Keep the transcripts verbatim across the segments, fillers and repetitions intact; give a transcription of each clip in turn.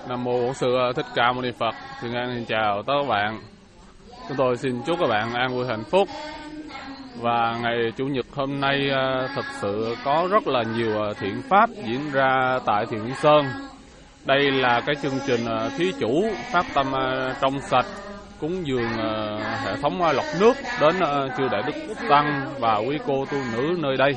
Nam mô Bổn Sư Thích Ca Mâu Ni Phật. Xin an xin chào tất cả các bạn. Chúng tôi xin chúc các bạn an vui hạnh phúc. Và ngày Chủ nhật hôm nay thật sự có rất là nhiều thiện pháp diễn ra tại Thiền Liên Sơn. Đây là cái chương trình thí chủ phát tâm trong sạch, cúng dường hệ thống lọc nước đến chư đại đức tăng và quý cô tu nữ nơi đây.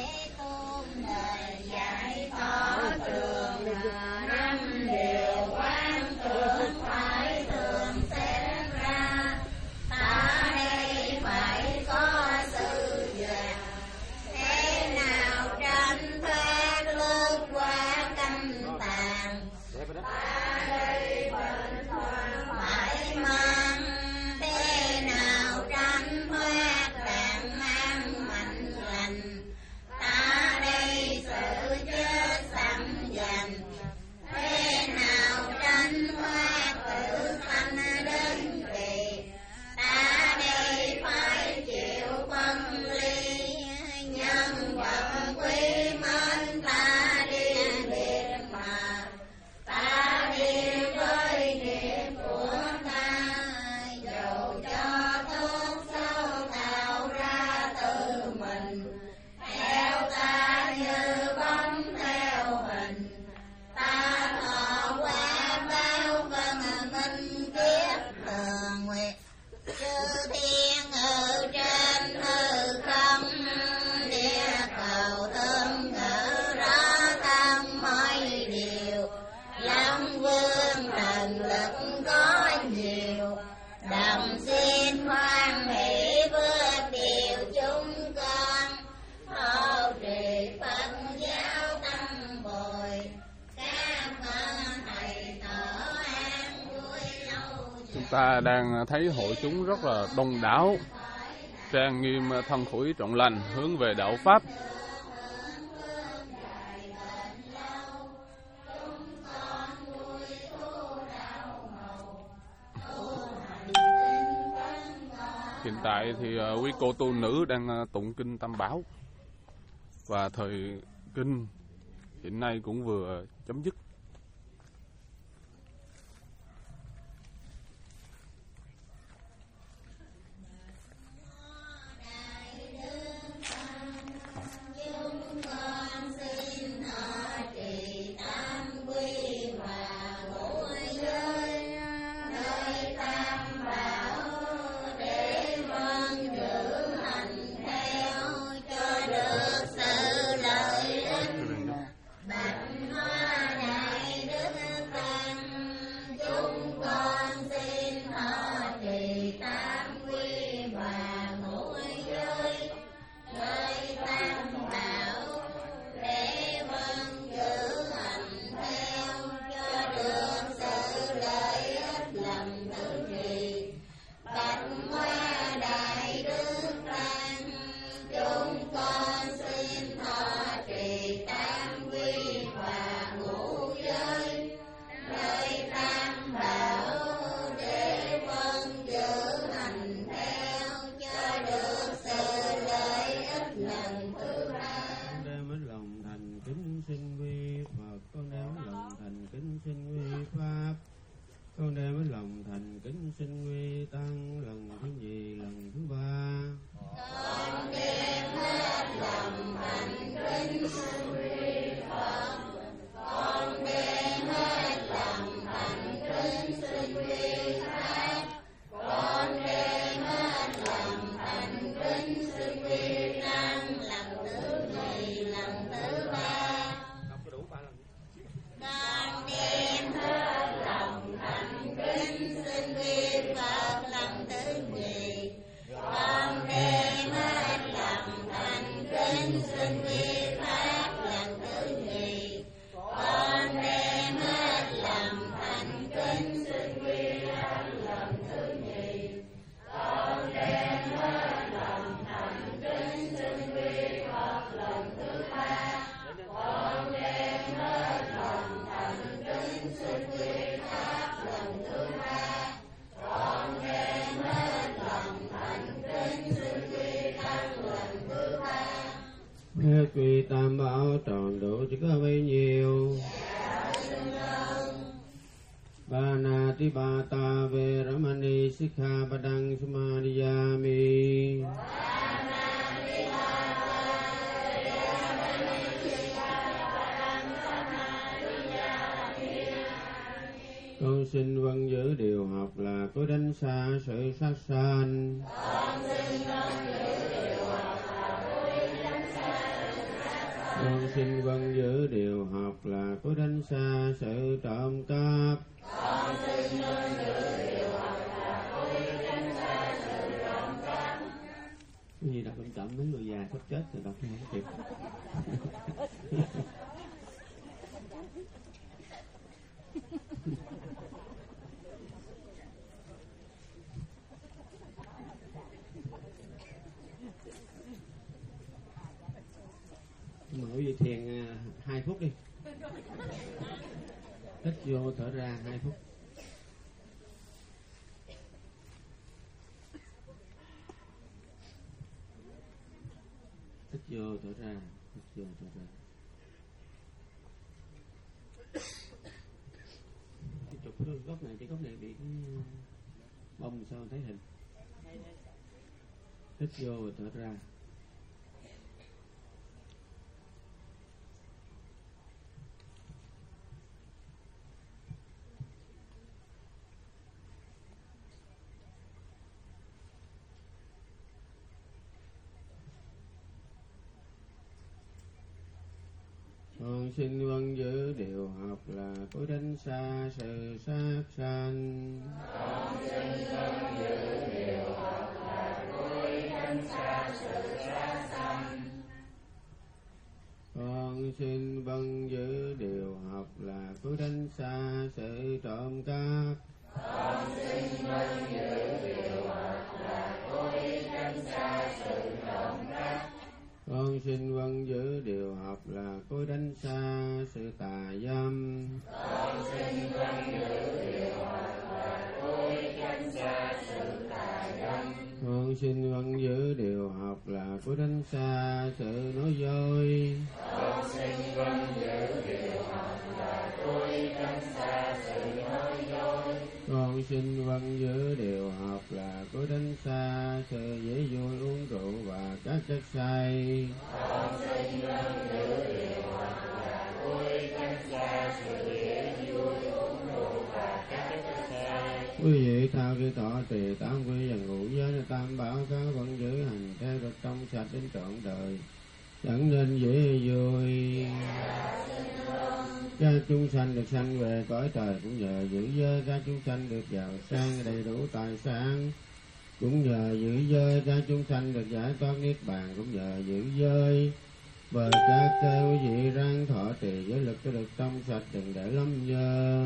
Ta đang thấy hội chúng rất là đông đảo, trang nghiêm thân khủi trọn lành hướng về đạo pháp. Hiện tại thì quý cô tu nữ đang tụng kinh Tam Bảo và thời kinh hiện nay cũng vừa chấm dứt. Quy Tam Bảo tròn đủ chỉ có bấy nhiêu. Panatipata Veramani Sikkhapadang Samadhiyami. Con xin vâng giữ điều học là cố tránh xa sự sát sanh. Con xin vâng giữ điều học là cố tránh xa sự trộm cắp. Con xin vâng giữ điều học là cố tránh xa sự trộm cắp. Cái gì đọc chậm chậm mấy người già sắp chết rồi đọc không kịp. Mở về thiền hai phút đi. Hít vô thở ra hai phút. Hít vô thở ra, hít vô thở ra. Cái trục cái góc này, cái góc này bị cái bông sao thấy hình. Hít vô và thở ra. Con xin vâng giữ điều học là cố tránh xa sự sát sanh. Con xin vâng giữ điều học là cố tránh xa sự sát sanh. Con xin vâng giữ điều học là cố tránh xa sự trộm cắp. Con xin vâng giữ điều học là cố tránh xa sự trộm cắp. Con xin vâng giữ điều học là cố tránh xa sự tà dâm. Con xin vâng giữ điều học là cố tránh xa sự tà dâm. Con xin vâng giữ điều học là cố tránh xa sự nói dối. Con xin vâng giữ điều học là cố tránh xa sự nói dối. Con xin vâng giữ điều học là cố tránh xa sự dễ vui uống rượu và các chất say. Con xin vâng giữ điều học là cố tránh xa sự dễ vui uống rượu và các chất say. Quý vị thao khi thọ trì tám quy và ngũ giới tam bảo các vẫn giữ hành theo được trong sạch đến trọn đời, dẫn nên dễ vui. Các chúng sanh được sanh về cõi trời cũng nhờ giữ giới, các chúng sanh được giàu sang đầy đủ tài sản cũng nhờ giữ giới, các chúng sanh được giải thoát niết bàn cũng nhờ giữ giới. Bởi các quý vị ráng thọ trì giới lực cho được trong sạch, đừng để lắm nhơ.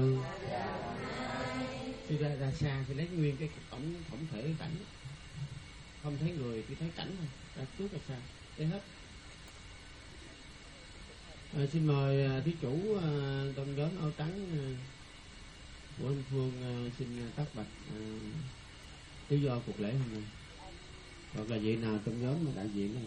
Đi ra ra xa thì lấy nguyên cái tổng tổng thể cảnh, không thấy người chỉ thấy cảnh thôi, ra trước ra xa để hết. À, xin mời thí chủ uh, trong nhóm áo trắng uh, của anh Phương uh, xin tác bạch uh, lý do cuộc lễ hôm nay, hoặc là vị nào trong nhóm mà đại diện.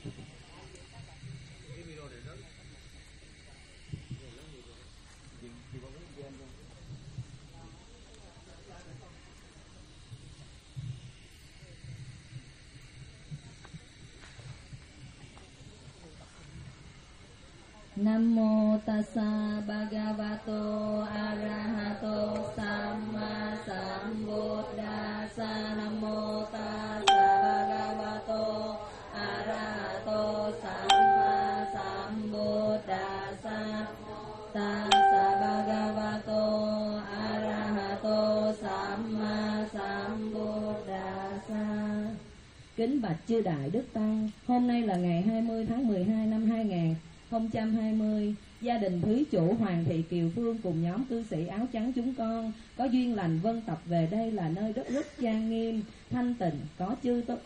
Nam mô tassa bhagavato arahato samma sambuddhassa. Nam mô tassa bhagavato arahato samma sambuddhassa. Tassa bhagavato arahato samma sambuddhassa. Kính bạch chư đại đức tăng, hôm nay là ngày hai mươi tháng mười hai năm hai nghìn không trăm hai mươi, gia đình thứ chủ Hoàng Thị Kiều Phương cùng nhóm cư sĩ áo trắng chúng con có duyên lành vân tập về đây là nơi đất rất trang nghiêm, thanh tịnh, có chư tôn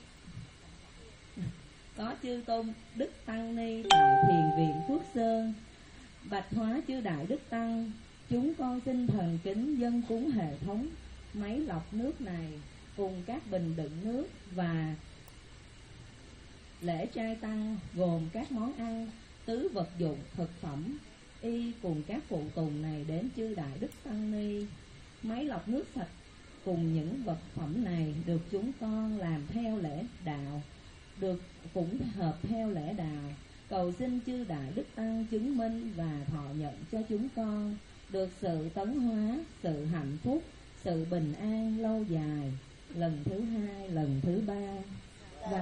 có chư tôn đức tăng ni tại thiền viện Phước Sơn. Bạch hóa chư đại đức tăng, chúng con xin thần kính dâng cúng hệ thống máy lọc nước này cùng các bình đựng nước và lễ trai tăng gồm các món ăn, tứ vật dụng, thực phẩm, y cùng các phụ tùng này đến chư đại đức tăng ni. Máy lọc nước sạch cùng những vật phẩm này được chúng con làm theo lễ đạo, được cũng hợp theo lễ đạo, cầu xin chư Đại Đức Tăng chứng minh và thọ nhận cho chúng con được sự tấn hóa, sự hạnh phúc, sự bình an lâu dài. Lần thứ hai, lần thứ ba và,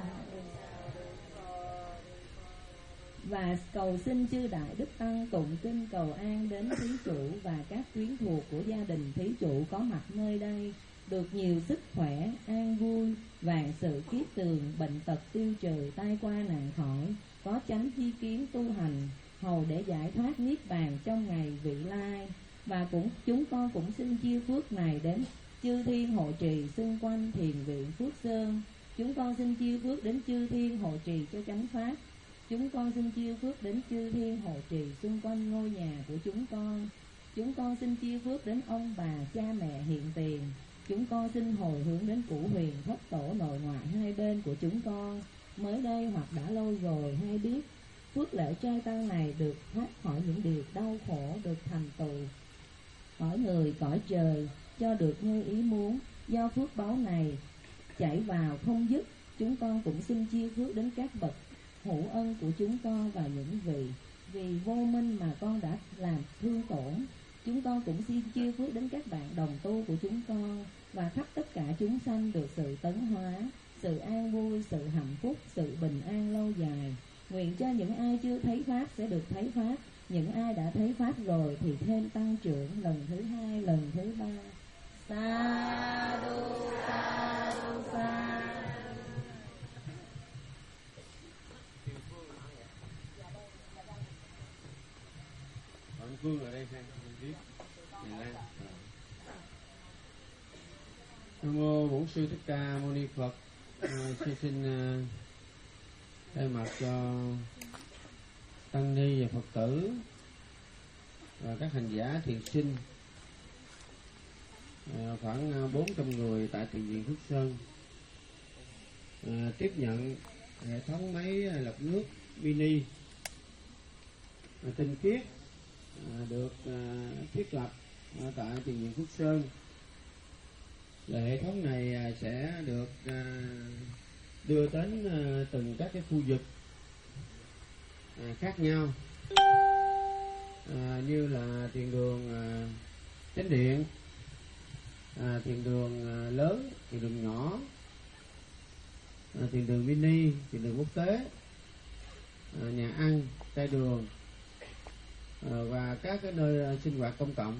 và cầu xin chư Đại Đức Tăng tụng kinh cầu an đến thí chủ và các quyến thuộc của gia đình thí chủ có mặt nơi đây được nhiều sức khỏe, an vui, vạn sự kiết tường, bệnh tật tiêu trừ, tai qua nạn khỏi, có chánh chi kiến tu hành, hầu để giải thoát niết bàn trong ngày vị lai. Và cũng chúng con cũng xin chia phước này đến chư thiên hộ trì xung quanh thiền viện Phước Sơn. Chúng con xin chia phước đến chư thiên hộ trì cho chánh pháp. Chúng con xin chia phước đến chư thiên hộ trì xung quanh ngôi nhà của chúng con. Chúng con xin chia phước đến ông bà cha mẹ hiện tiền. Chúng con xin hồi hướng đến cửu huyền thất tổ nội ngoại hai bên của chúng con mới đây hoặc đã lâu rồi hay biết phước lễ trai tăng này được thoát khỏi những điều đau khổ, được thành tựu cõi người cõi trời cho được như ý muốn. Do phước báu này chảy vào không dứt, chúng con cũng xin chia phước đến các bậc hữu ân của chúng con và những vị vì vô minh mà con đã làm thương tổn. Chúng con cũng xin chia phước đến các bạn đồng tu của chúng con và khắp tất cả chúng sanh được sự tấn hóa, sự an vui, sự hạnh phúc, sự bình an lâu dài. Nguyện cho những ai chưa thấy pháp sẽ được thấy pháp, những ai đã thấy pháp rồi thì thêm tăng trưởng lần thứ hai, lần thứ ba. Sa du sa du sa. Bạn Phương ở đây xem biết Miền Lan. Nam mô Bổn Sư Thích Ca Mâu Ni Phật. À, xin xin uh, thay mặt cho tăng ni và Phật tử và các hành giả thiền sinh à, khoảng bốn trăm người tại thiền viện Phước Sơn à, tiếp nhận hệ thống máy lọc nước mini à, tinh khiết à, được à, thiết lập à, tại thiền viện Phước Sơn. Là hệ thống này à, sẽ được à, đưa đến à, từng các cái khu vực à, khác nhau à, như là thiền đường à, chánh điện, à, thiền đường à, lớn, thiền đường nhỏ, à, thiền đường mini, thiền đường quốc tế, à, nhà ăn, trai đường à, và các cái nơi à, sinh hoạt công cộng.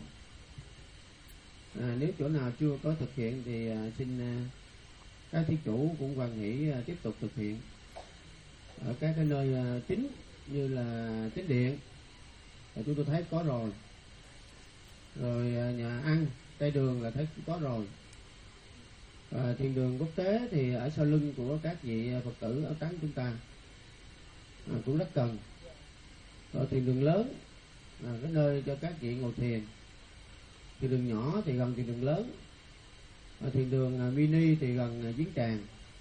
À, nếu chỗ nào chưa có thực hiện thì à, xin à, các thí chủ cũng hoan hỷ à, tiếp tục thực hiện ở các cái nơi à, chính như là chánh điện thì chúng tôi thấy có rồi, rồi à, nhà ăn, trai đường là thấy có rồi, và thiền đường quốc tế thì ở sau lưng của các vị Phật tử ở tán chúng ta à, cũng rất cần. Rồi thiền đường lớn là cái nơi cho các vị ngồi thiền. Thiền đường nhỏ thì gần thiền đường lớn, ở thiền đường mini thì gần giếng tràn,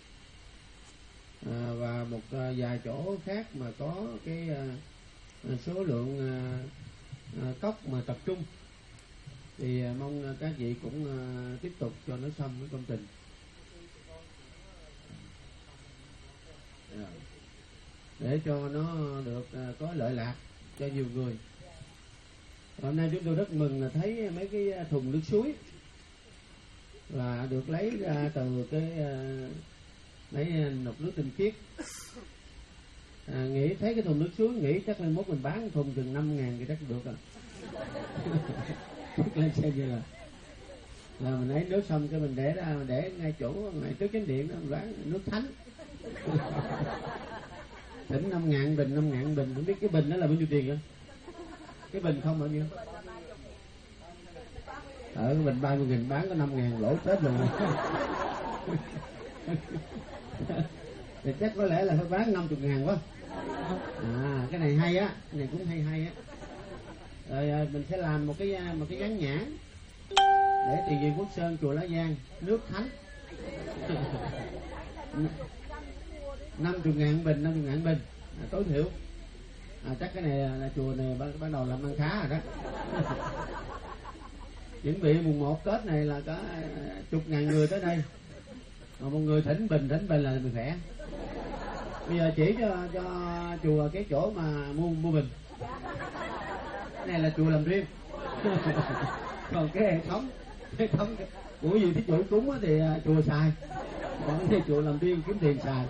à, và một à, vài chỗ khác mà có cái à, số lượng à, à, cốc mà tập trung thì à, mong các vị cũng à, tiếp tục cho nó xong cái công trình. À, để cho nó được à, có lợi lạc cho nhiều người. Hôm nay chúng tôi rất mừng là thấy mấy cái thùng nước suối và được lấy ra từ cái mấy nọc nước tinh khiết. À, nghĩ thấy cái thùng nước suối nghĩ chắc là mốt mình bán thùng chừng năm ngàn thì chắc được rồi. Lên xem như là là mình lấy nước xong cái mình để ra mình để ngay chỗ ngay trước chánh điện đó mình bán nước thánh. Tỉnh năm ngàn bình, năm ngàn bình, không biết cái bình đó là bao nhiêu tiền vậy? Cái bình không bao nhiêu? Ở cái bình ba mươi nghìn bán có năm ngàn lỗ chết rồi. Thì chắc có lẽ là phải bán năm mươi ngàn quá. À, cái này hay á, cái này cũng hay hay á. Rồi mình sẽ làm một cái một cái dán nhãn để tiền viện Phước Sơn chùa Lá Giang nước thánh. năm mươi ngàn bình, năm mươi ngàn bình à, tối thiểu. À, chắc cái này là chùa này ban, ban đầu làm ăn khá rồi đó. chuẩn bị mùng một Tết này là có chục ngàn người tới đây, mà một người thỉnh bình thỉnh bình là mình khỏe. Bây giờ chỉ cho cho chùa cái chỗ mà mua mua bình, cái này là chùa làm riêng. Còn cái hệ thống hệ thống của gì thí chủ cúng thì chùa xài, còn cái chùa làm riêng kiếm tiền xài.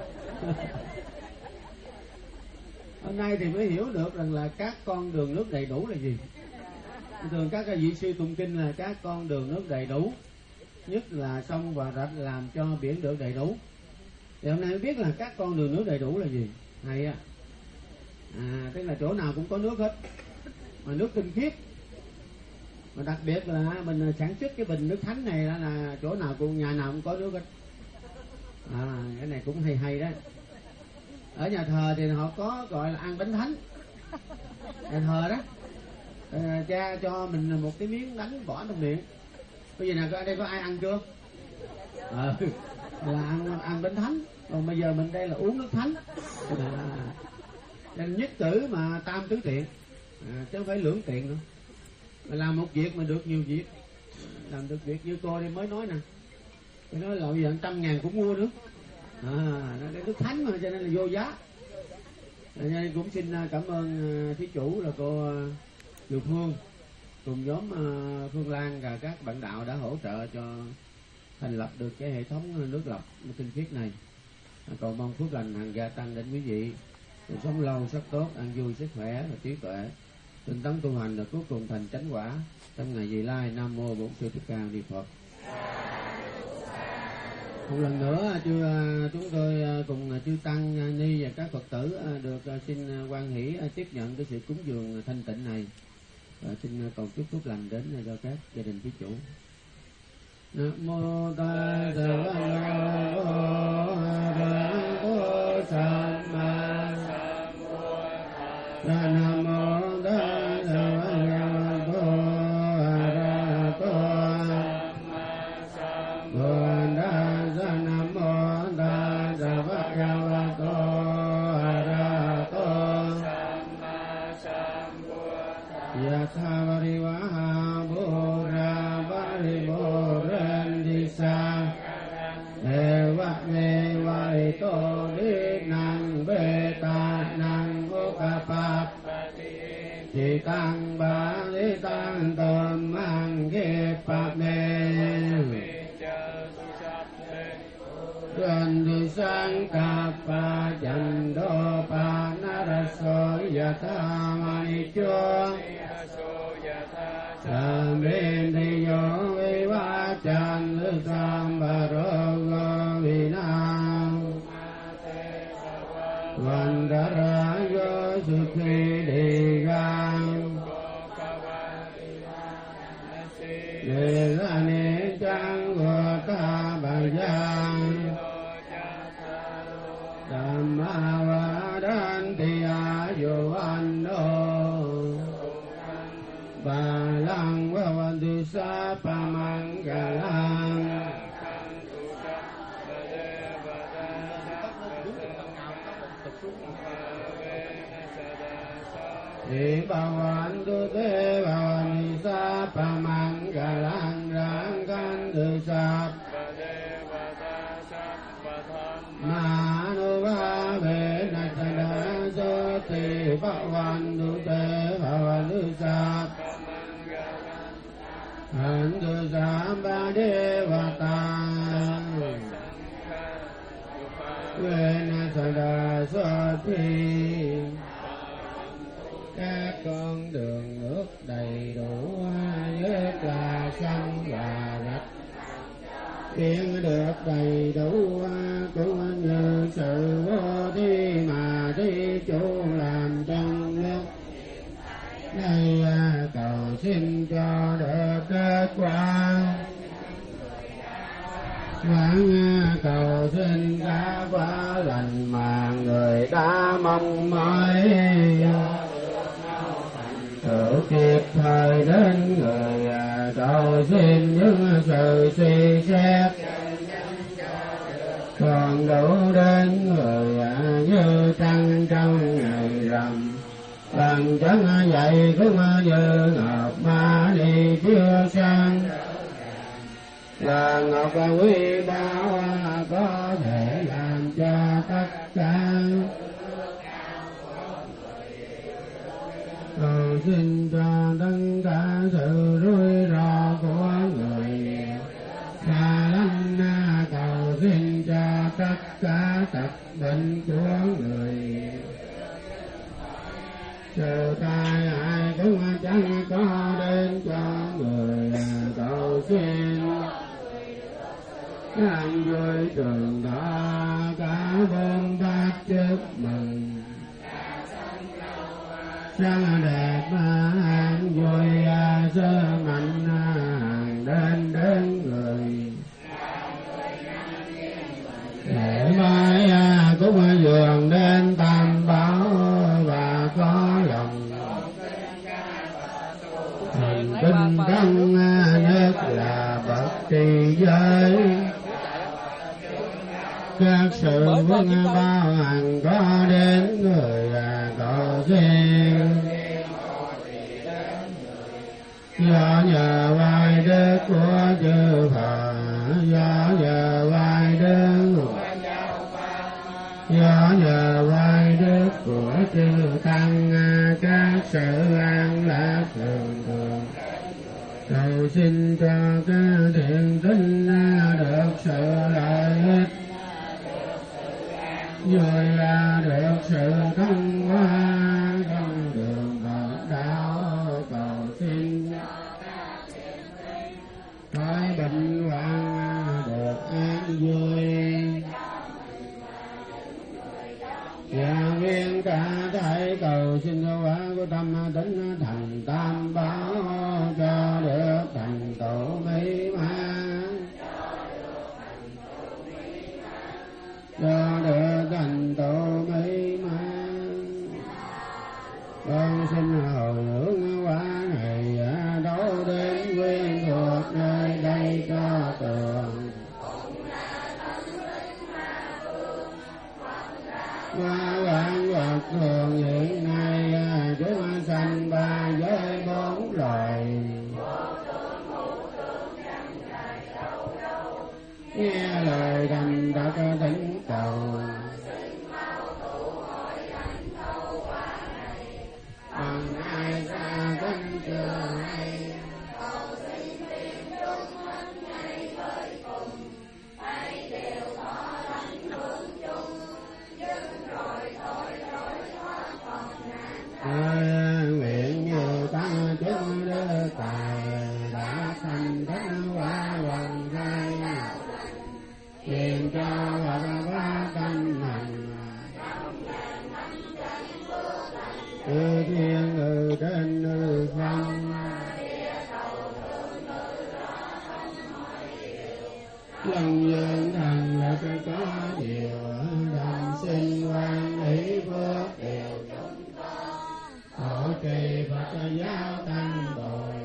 Hôm nay thì mới hiểu được rằng là các con đường nước đầy đủ là gì. Thường các vị sư tụng kinh là các con đường nước đầy đủ, nhất là sông và rạch làm cho biển được đầy đủ. Thì hôm nay mới biết là các con đường nước đầy đủ là gì. Hay á. À, tức là chỗ nào cũng có nước hết, mà nước tinh khiết. Mà đặc biệt là mình sản xuất cái bình nước thánh này là, là chỗ nào cũng nhà nào cũng có nước hết. À, cái này cũng hay hay đó. Ở nhà thờ thì họ có gọi là ăn bánh thánh. Nhà thờ đó, à, cha cho mình một cái miếng bánh bỏ trong miệng. Bây giờ nào ở đây có ai ăn chưa? À, là ăn ăn bánh thánh. Còn bây giờ mình đây là uống nước thánh. À, nên nhất tử mà tam tứ tiện, à, chứ không phải lưỡng tiện nữa. Mà làm một việc mà được nhiều việc, làm được việc như cô đây mới nói nè, tôi nói là bây giờ trăm ngàn cũng mua nữa. À, nó cái nước thánh mà cho nên là vô giá. Nên cũng xin cảm ơn thí chủ là cô Kiều Phương cùng nhóm Phương Lan và các bạn đạo đã hỗ trợ cho thành lập được cái hệ thống nước lọc tinh khiết này. Cầu mong phước lành hằng gia tăng đến quý vị, sống lâu sắc tốt, an vui sức khỏe và trí tuệ, tinh tấn tu hành là cuối cùng thành chánh quả trong ngày vị lai. Nam mô Bổn Sư Thích Ca Ni Phật. Một lần nữa chưa chúng tôi cùng chư tăng ni và các Phật tử được xin hoan hỷ tiếp nhận cái sự cúng dường thanh tịnh này, và xin cầu chúc phước lành đến cho các gia đình thí chủ. Nam mô Ta Sa Ra Mô Sa Ma Sa Nam mô Ta Sa Ra Mô Ra Tô Bồ Đà Sa Nam mô Ta Sa Ra Tô Ra Tô Yatha Varivaha Bora Varivoren Disa Eva Meva Ito Đi Năng Beta Năng Ukapap Chỉ Tăng Ba Lý Tăng Tôm Mang Kiếp Pháp Mê Tuần Đi Sang Cạp Phá Chanh Đô Phá Nara So Yatha Mani Chúa Sam Rin Thi Yo Vi Va Chan Lư Sam Bà Rô Gô Vi Nam Văn Đà Ra Yo Su Thi Đi Gan Đề Ra Ni Trang Vô Ta Bà Giang Đàm Ma Va Đan Ti A Yo Văn Đô Bà Lăng Và Văn Tư Sa Pa Mang Gà Lăng Thì Bà Văn Tu Tế Bà Văn Sa Pa Mang Gà Lăng Rang Can Tư Sa Ma Nu Va Về Na Sa Đa Sơ Tì Bà Văn Tu Tế Bà Văn Tu Sa Hạnh Tu Sa Ba Đê Va Ta Về Na Sa Đa Sơ Tì. Các con đường nước đầy đủ, nhất là sông và rạch, biển được đầy đủ, cũng như sự vô thi mà thí chủ làm trong nước. Đây cầu xin cho được kết quả, vẫn cầu xin các quả lành mà người đã mong mỏi, tự kịp thời đến người cầu xin những sự suy xét, còn đủ đến người như trăng trong ngày rằm, Bằng chân dạy cũng như ngọc ma đi chiếu sang, là ngọc quý báu có thể làm cho tất cả. Cầu xin cho tất cả sự rủi ro của người, xa lánh cầu xin cho tất cả tật bệnh của người. Sự tai hại cũng chẳng có đến cho người, cầu xin an vui trường thọ cả bốn bát chúc mừng. Sáng đẹp an vui sơ mạnh hàng đến đến người. Để mai cũng dường đến tam bảo và có lòng thành tinh tấn nhất là bậc trì giới. Các sự vâng bao hằng có đến người cầu xin, do nhờ vai đức của chư Phật, do nhờ vai đức, do nhờ vai đức của chư Tăng, các sự an lạc thường thường. Cầu xin cho các thiện tín được sự lợi ích, rồi là được sự thăng hoa trong đường Phật đạo. Cầu xin khỏi bệnh hoạn được an vui, và nguyên cả thảy cầu xin quả của tâm tính thành tam bảo, cho được thành tựu mỹ mãn, cho được thành tựu mỹ mãn. Con xin hồi hướng quả này đấu đến quyên thuộc nơi đây cho tường, qua vạn vật thường hiện nay chúng sanh ba giới bốn loài. Nghe lời thành thật tính cầu, bằng ai xa tính chưa hay. Nguyện nhiều tăng chúng đức tài đã thành thánh hóa hoàng khai, nguyện cho Phật hóa tâm hành, từ thiên ngự trên ngự phong, lòng dương thần lực có nhiều, đồng sinh quan ý phước đều hộ trì Phật giáo tăng bồi.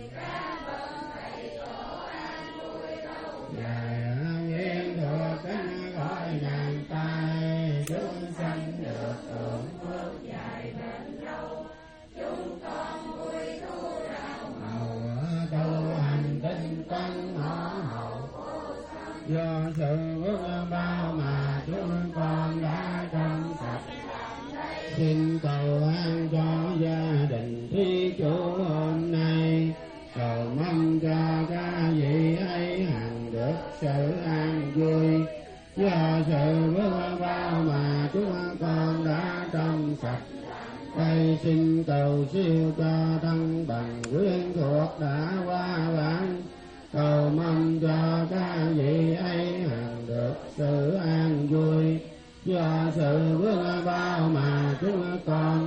Ngài nguyện thuộc cánh gọi ngàn tai, chúng sanh được hưởng phước dài đến lâu. Chúng con vui thu đạo hầu, tu hành tinh tấn họ hậu. Do sự phước bao mà chúng con đã trong sạch, xin cầu an cho gia đình thí chủ hôm nay. Cầu mong cho các vị ấy hằng được sự an vui. Do sự phước bao mà chúng con đã trong sạch, đây xin cầu siêu cho tăng bằng quyến thuộc đã qua vãng. Cầu mong cho các vị ấy hằng được sự an vui. Do sự phước bao mà chúng con